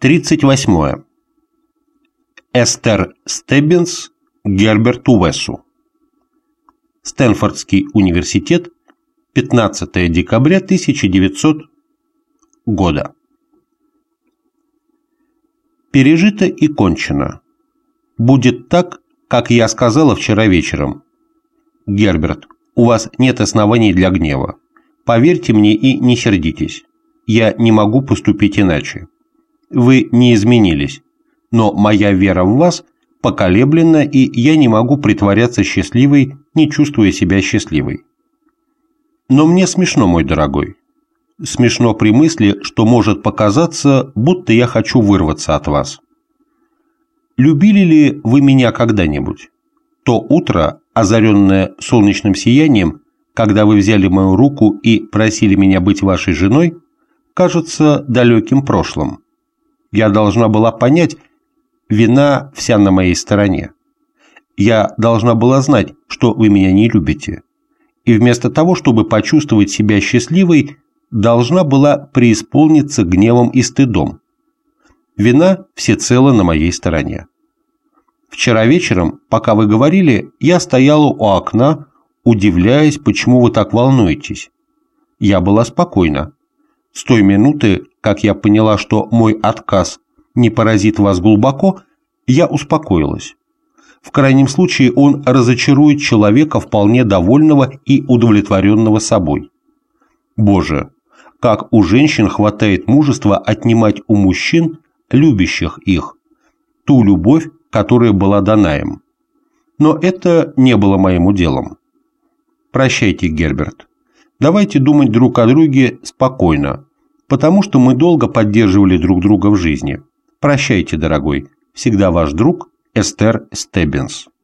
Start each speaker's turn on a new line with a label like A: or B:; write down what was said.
A: 38. Эстер Стеббинс Герберту Уэссу. Стэнфордский университет, 15 декабря 1900 года. Пережито и кончено. Будет так, как я сказала вчера вечером. Герберт, у вас нет оснований для гнева. Поверьте мне и не сердитесь. Я не могу поступить иначе. Вы не изменились, но моя вера в вас поколеблена, и я не могу притворяться счастливой, не чувствуя себя счастливой. Но мне смешно, мой дорогой. Смешно при мысли, что может показаться, будто я хочу вырваться от вас. Любили ли вы меня когда-нибудь? То утро, озаренное солнечным сиянием, когда вы взяли мою руку и просили меня быть вашей женой, кажется далеким прошлым. Я должна была понять, вина вся на моей стороне. Я должна была знать, что вы меня не любите. И вместо того, чтобы почувствовать себя счастливой, должна была преисполниться гневом и стыдом. Вина всецело на моей стороне. Вчера вечером, пока вы говорили, я стояла у окна, удивляясь, почему вы так волнуетесь. Я была спокойна. С той минуты, как я поняла, что мой отказ не поразит вас глубоко, я успокоилась. В крайнем случае он разочарует человека, вполне довольного и удовлетворенного собой. Боже, как у женщин хватает мужества отнимать у мужчин, любящих их, ту любовь, которая была дана им. Но это не было моим уделом. Прощайте, Герберт. Давайте думать друг о друге спокойно, потому что мы долго поддерживали друг друга в жизни. Прощайте, дорогой. Всегда ваш друг Эстер Стеббинс.